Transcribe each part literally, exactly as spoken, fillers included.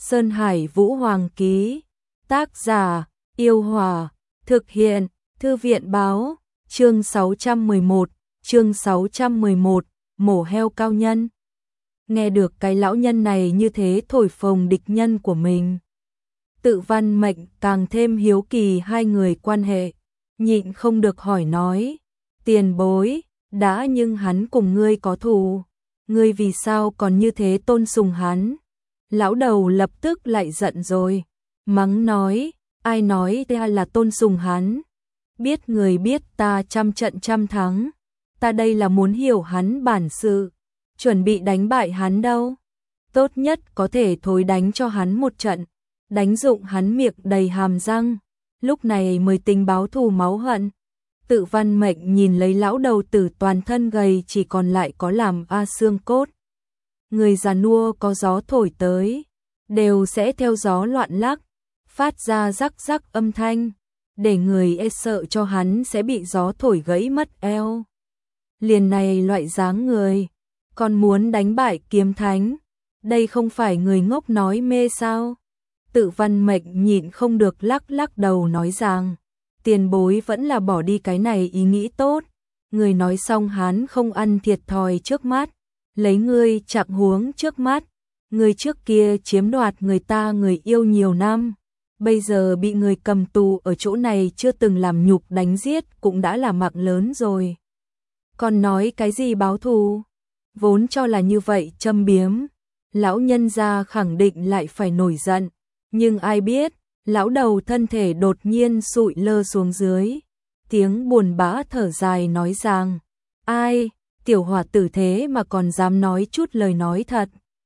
Sơn Hải Vũ Hoàng ký. Tác giả: Yêu Hòa. Thực hiện: Thư viện báo. Chương sáu trăm mười một, chương sáu trăm mười một, mổ heo cao nhân. Nghe được cái lão nhân này như thế thổi phồng địch nhân của mình, Tự Văn Mệnh càng thêm hiếu kỳ hai người quan hệ, nhịn không được hỏi nói: "Tiền bối, đã nhưng hắn cùng ngươi có thù, ngươi vì sao còn như thế tôn sùng hắn?" Lão đầu lập tức lại giận rồi, mắng nói: "Ai nói ta là tôn sùng hắn? Biết người biết ta trăm trận trăm thắng, ta đây là muốn hiểu hắn bản sự, chuẩn bị đánh bại hắn đâu. Tốt nhất có thể thối đánh cho hắn một trận, đánh dụng hắn miệng đầy hàm răng, lúc này mới tính báo thù máu hận." Tự Văn Mệnh nhìn lấy lão đầu tử toàn thân gầy chỉ còn lại có làm a xương cốt. Người già nua có gió thổi tới, đều sẽ theo gió loạn lắc, phát ra rắc rắc âm thanh, để người e sợ cho hắn sẽ bị gió thổi gãy mất eo. Liền này loại dáng người, còn muốn đánh bại kiếm thánh, đây không phải người ngốc nói mê sao? Tự Văn Mệnh nhịn không được lắc lắc đầu nói rằng: "Tiền bối vẫn là bỏ đi cái này ý nghĩ tốt." Người nói xong hắn không ăn thiệt thòi trước mắt, lấy ngươi chạm huống trước mắt, người trước kia chiếm đoạt người ta người yêu nhiều năm, bây giờ bị người cầm tù ở chỗ này chưa từng làm nhục đánh giết cũng đã là mạng lớn rồi. Còn nói cái gì báo thù? Vốn cho là như vậy châm biếm, lão nhân gia khẳng định lại phải nổi giận, nhưng ai biết, lão đầu thân thể đột nhiên sụi lơ xuống dưới, tiếng buồn bã thở dài nói rằng: "Ai, tiểu hòa tử thế mà còn dám nói chút lời nói thật."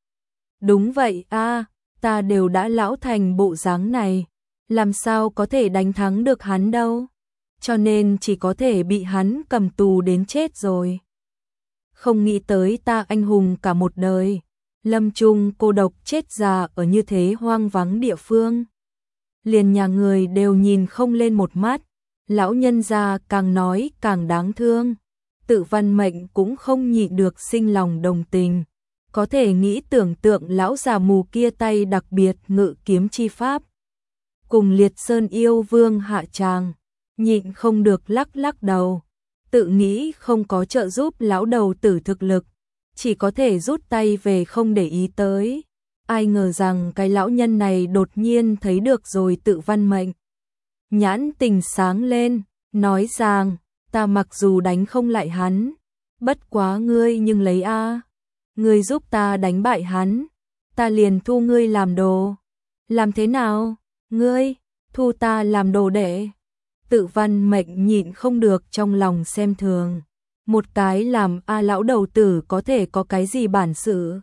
"Đúng vậy a, ta đều đã lão thành bộ dáng này, làm sao có thể đánh thắng được hắn đâu, cho nên chỉ có thể bị hắn cầm tù đến chết rồi. Không nghĩ tới ta anh hùng cả một đời, lâm chung cô độc chết già ở như thế hoang vắng địa phương. Liền nhà người đều nhìn không lên một mắt." Lão nhân gia càng nói càng đáng thương, Tự Văn Mệnh cũng không nhịn được sinh lòng đồng tình, có thể nghĩ tưởng tượng lão già mù kia tay đặc biệt ngự kiếm chi pháp, cùng Liệt Sơn yêu vương hạ tràng, nhịn không được lắc lắc đầu, tự nghĩ không có trợ giúp lão đầu tử thực lực, chỉ có thể rút tay về không để ý tới. Ai ngờ rằng cái lão nhân này đột nhiên thấy được rồi Tự Văn Mệnh, nhãn tình sáng lên, nói rằng: "Ta mặc dù đánh không lại hắn, bất quá ngươi nhưng lấy a, ngươi giúp ta đánh bại hắn, ta liền thu ngươi làm đồ. Làm thế nào? Ngươi thu ta làm đồ đệ?" Tự Văn Mệnh nhịn không được trong lòng xem thường, một cái làm a lão đầu tử có thể có cái gì bản sự?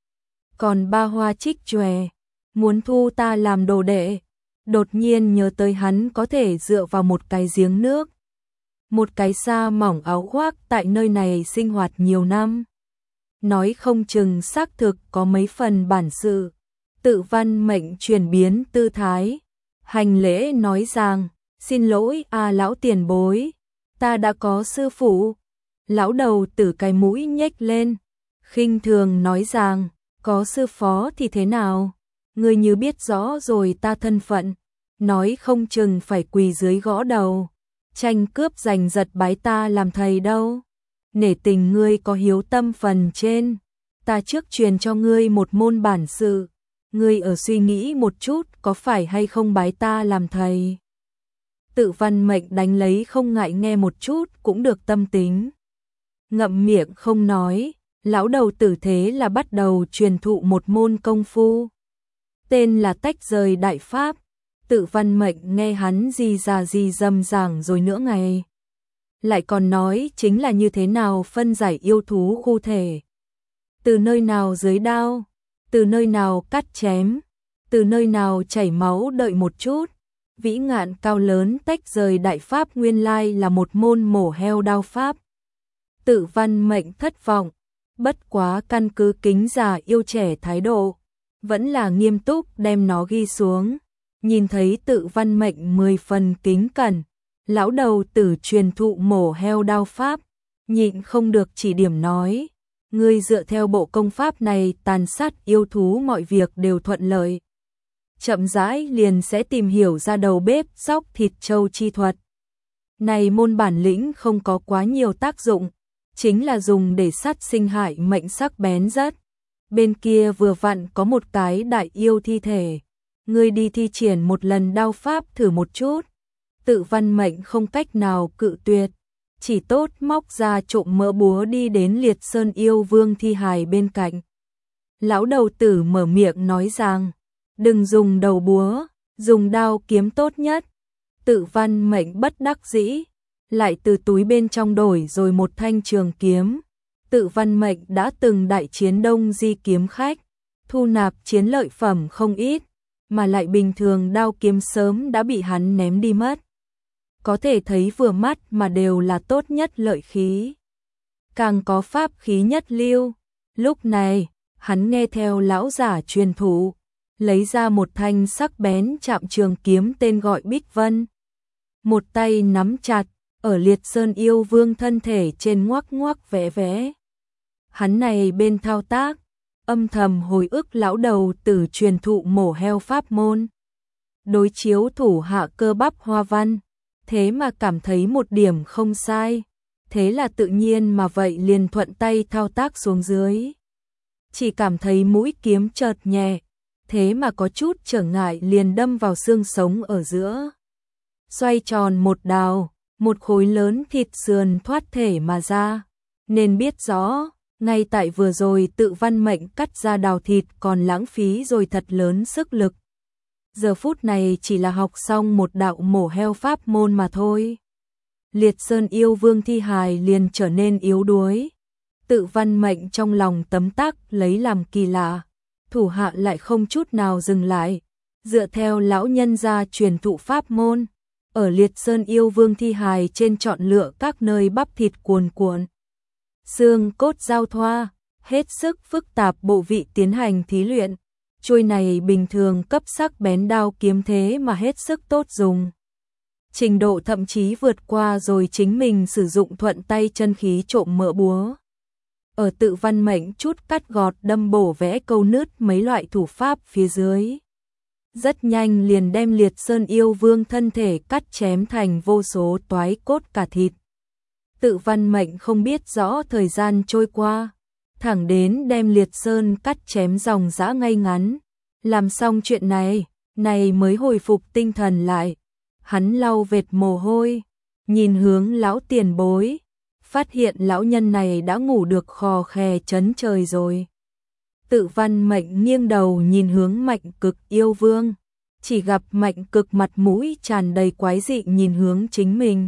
Còn ba hoa trích chòe, muốn thu ta làm đồ đệ? Đột nhiên nhớ tới hắn có thể dựa vào một cái giếng nước, một cái sa mỏng áo khoác tại nơi này sinh hoạt nhiều năm, nói không chừng xác thực có mấy phần bản sự. Tự Văn Mệnh chuyển biến tư thái, hành lễ nói rằng: "Xin lỗi a lão tiền bối, ta đã có sư phụ." Lão đầu tử cái mũi nhếch lên, khinh thường nói rằng: "Có sư phó thì thế nào? Ngươi như biết rõ rồi ta thân phận, nói không chừng phải quỳ dưới gõ đầu, tranh cướp giành giật bái ta làm thầy đâu. Nể tình ngươi có hiếu tâm phần trên, ta trước truyền cho ngươi một môn bản sự, ngươi ở suy nghĩ một chút có phải hay không bái ta làm thầy." Tự Văn Mệnh đánh lấy không ngại nghe một chút cũng được tâm tính, ngậm miệng không nói. Lão đầu tử thế là bắt đầu truyền thụ một môn công phu, tên là Tách Rời Đại Pháp. Tự Văn Mệnh nghe hắn gì già gì dầm giảng rồi nữa ngày, lại còn nói chính là như thế nào phân giải yêu thú khu thể, từ nơi nào dưới đao, từ nơi nào cắt chém, từ nơi nào chảy máu. Đợi một chút, vĩ ngạn cao lớn Tách Rời Đại Pháp nguyên lai là một môn mổ heo đao pháp. Tự Văn Mệnh thất vọng, bất quá căn cứ kính già yêu trẻ thái độ, vẫn là nghiêm túc đem nó ghi xuống. Nhìn thấy Tự Văn Mệnh mười phần kính cẩn, lão đầu tử truyền thụ mổ heo đao pháp, nhịn không được chỉ điểm nói: "Ngươi dựa theo bộ công pháp này tàn sát yêu thú mọi việc đều thuận lợi, chậm rãi liền sẽ tìm hiểu ra đầu bếp xóc thịt trâu chi thuật. Này môn bản lĩnh không có quá nhiều tác dụng, chính là dùng để sát sinh hại mệnh sắc bén rất. Bên kia vừa vặn có một cái đại yêu thi thể, ngươi đi thi triển một lần đao pháp thử một chút. Tự Văn Mệnh không cách nào cự tuyệt, chỉ tốt móc ra trộm mỡ búa đi đến Liệt Sơn yêu vương thi hài bên cạnh. Lão đầu tử mở miệng nói rằng, đừng dùng đầu búa, dùng đao kiếm tốt nhất. Tự Văn Mệnh bất đắc dĩ, lại từ túi bên trong đổi rồi một thanh trường kiếm. Tự Văn Mệnh đã từng đại chiến Đông Di kiếm khách, thu nạp chiến lợi phẩm không ít, mà lại bình thường đao kiếm sớm đã bị hắn ném đi mất. Có thể thấy vừa mắt mà đều là tốt nhất lợi khí, càng có pháp khí nhất lưu. Lúc này, hắn nghe theo lão giả truyền thụ, lấy ra một thanh sắc bén chạm trường kiếm tên gọi Bích Vân. Một tay nắm chặt, ở Liệt Sơn yêu vương thân thể trên ngoắc ngoắc vẽ vẽ. Hắn này bên thao tác, âm thầm hồi ức lão đầu tử truyền thụ mổ heo pháp môn. Đối chiếu thủ hạ cơ bắp hoa văn, thế mà cảm thấy một điểm không sai. Thế là tự nhiên mà vậy liền thuận tay thao tác xuống dưới. Chỉ cảm thấy mũi kiếm chợt nhẹ, thế mà có chút trở ngại liền đâm vào xương sống ở giữa. Xoay tròn một đào, một khối lớn thịt sườn thoát thể mà ra. Nên biết rõ, ngay tại vừa rồi Tự Văn Mệnh cắt ra đào thịt còn lãng phí rồi thật lớn sức lực. Giờ phút này chỉ là học xong một đạo mổ heo pháp môn mà thôi. Liệt Sơn yêu vương thi hài liền trở nên yếu đuối. Tự Văn Mệnh trong lòng tấm tắc lấy làm kỳ lạ. Thủ hạ lại không chút nào dừng lại. Dựa theo lão nhân gia truyền thụ pháp môn, ở Liệt Sơn yêu vương thi hài trên chọn lựa các nơi bắp thịt cuồn cuộn, xương cốt giao thoa, hết sức phức tạp bộ vị tiến hành thí luyện. Chuôi này bình thường cấp sắc bén đao kiếm thế mà hết sức tốt dùng. Trình độ thậm chí vượt qua rồi chính mình sử dụng thuận tay chân khí trộm mỡ búa. Ở Tự Văn Mệnh chút cắt gọt đâm bổ vẽ câu nứt mấy loại thủ pháp phía dưới. Rất nhanh liền đem Liệt Sơn yêu vương thân thể cắt chém thành vô số toái cốt cả thịt. Tự Văn Mệnh không biết rõ thời gian trôi qua, thẳng đến đem Liệt Sơn cắt chém dòng dã ngay ngắn. Làm xong chuyện này, này mới hồi phục tinh thần lại. Hắn lau vệt mồ hôi, nhìn hướng lão tiền bối, phát hiện lão nhân này đã ngủ được khò khè chấn trời rồi. Tự Văn Mệnh nghiêng đầu nhìn hướng Mạnh Cực yêu vương, chỉ gặp Mạnh Cực mặt mũi tràn đầy quái dị nhìn hướng chính mình.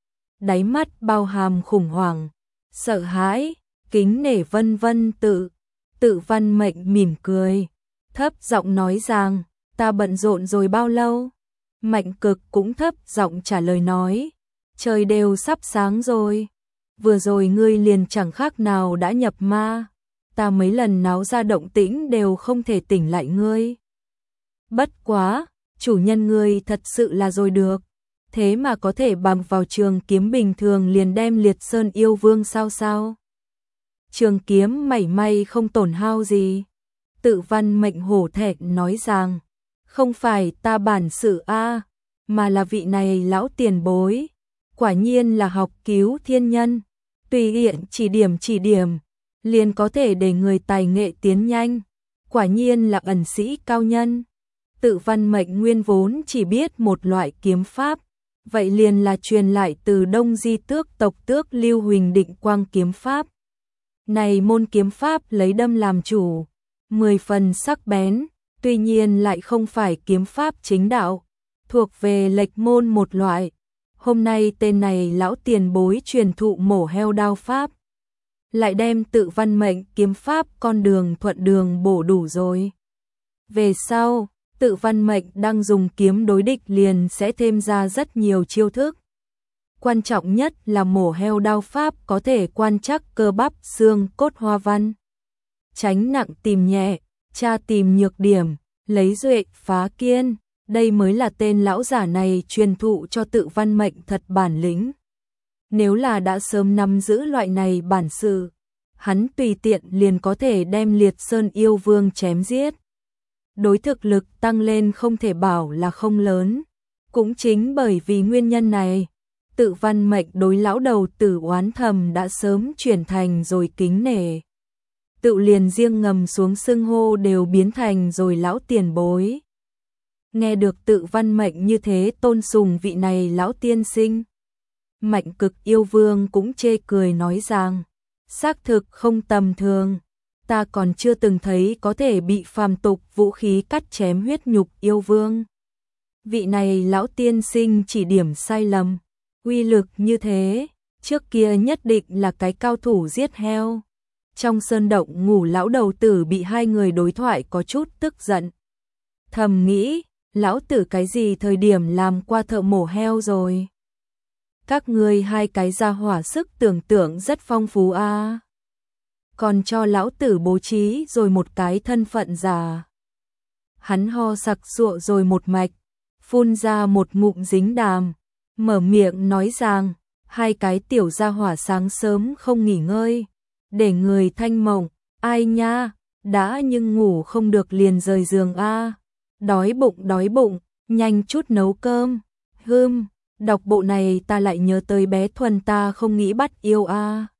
Đáy mắt bao hàm khủng hoảng, sợ hãi, kính nể vân vân. Tự Tự Văn Mệnh mỉm cười, thấp giọng nói rằng, ta bận rộn rồi bao lâu? Mạnh Cực cũng thấp giọng trả lời nói, trời đều sắp sáng rồi. Vừa rồi ngươi liền chẳng khác nào đã nhập ma, ta mấy lần náo ra động tĩnh đều không thể tỉnh lại ngươi. Bất quá, chủ nhân ngươi thật sự là rồi được, thế mà có thể bằng vào trường kiếm bình thường liền đem Liệt Sơn yêu vương sao sao. Trường kiếm mảy may không tổn hao gì. Tự Văn Mệnh hổ thẹn nói rằng, không phải ta bản sự a, mà là vị này lão tiền bối, quả nhiên là học cứu thiên nhân, tùy tiện chỉ điểm chỉ điểm, liền có thể để người tài nghệ tiến nhanh, quả nhiên là ẩn sĩ cao nhân. Tự Văn Mệnh nguyên vốn chỉ biết một loại kiếm pháp, vậy liền là truyền lại từ Đông Di tước tộc tước Lưu Huỳnh Định Quang kiếm pháp. Này môn kiếm pháp lấy đâm làm chủ, mười phần sắc bén, tuy nhiên lại không phải kiếm pháp chính đạo, thuộc về lệch môn một loại. Hôm nay tên này lão tiền bối truyền thụ mổ heo đao pháp, lại đem Tự Văn Mệnh kiếm pháp con đường thuận đường bổ đủ rồi. Về sau, Tự Văn Mệnh đang dùng kiếm đối địch liền sẽ thêm ra rất nhiều chiêu thức. Quan trọng nhất là mổ heo đao pháp có thể quan trắc cơ bắp xương cốt hoa văn, tránh nặng tìm nhẹ, tra tìm nhược điểm, lấy duệ phá kiên. Đây mới là tên lão giả này truyền thụ cho Tự Văn Mệnh thật bản lĩnh. Nếu là đã sớm nắm giữ loại này bản sự, hắn tùy tiện liền có thể đem Liệt Sơn yêu vương chém giết. đối thực lực tăng lên không thể bảo là không lớn. Cũng chính bởi vì nguyên nhân này, Tự Văn Mệnh đối lão đầu tử oán thầm đã sớm chuyển thành rồi kính nể. Tự liền riêng ngầm xuống xưng hô đều biến thành rồi lão tiền bối. Nghe được Tự Văn Mệnh như thế tôn sùng vị này lão tiên sinh, Mạnh Cực yêu vương cũng chê cười nói rằng, xác thực không tầm thường, ta còn chưa từng thấy có thể bị phàm tục vũ khí cắt chém huyết nhục yêu vương. Vị này lão tiên sinh chỉ điểm sai lầm, uy lực như thế, trước kia nhất định là cái cao thủ giết heo. Trong sơn động ngủ lão đầu tử bị hai người đối thoại có chút tức giận. Thầm nghĩ, lão tử cái gì thời điểm làm qua thợ mổ heo rồi? Các ngươi hai cái gia hỏa sức tưởng tượng rất phong phú a. À. Còn cho lão tử bố trí rồi một cái thân phận giả. Hắn ho sặc sụa rồi một mạch, phun ra một ngụm dính đàm, mở miệng nói rằng, hai cái tiểu gia hỏa sáng sớm không nghỉ ngơi, để người thanh mộng, ai nha, đã nhưng ngủ không được liền rời giường a. Đói bụng đói bụng, nhanh chút nấu cơm. Hưm, đọc bộ này ta lại nhớ tới bé Thuần ta không nghĩ bắt yêu a.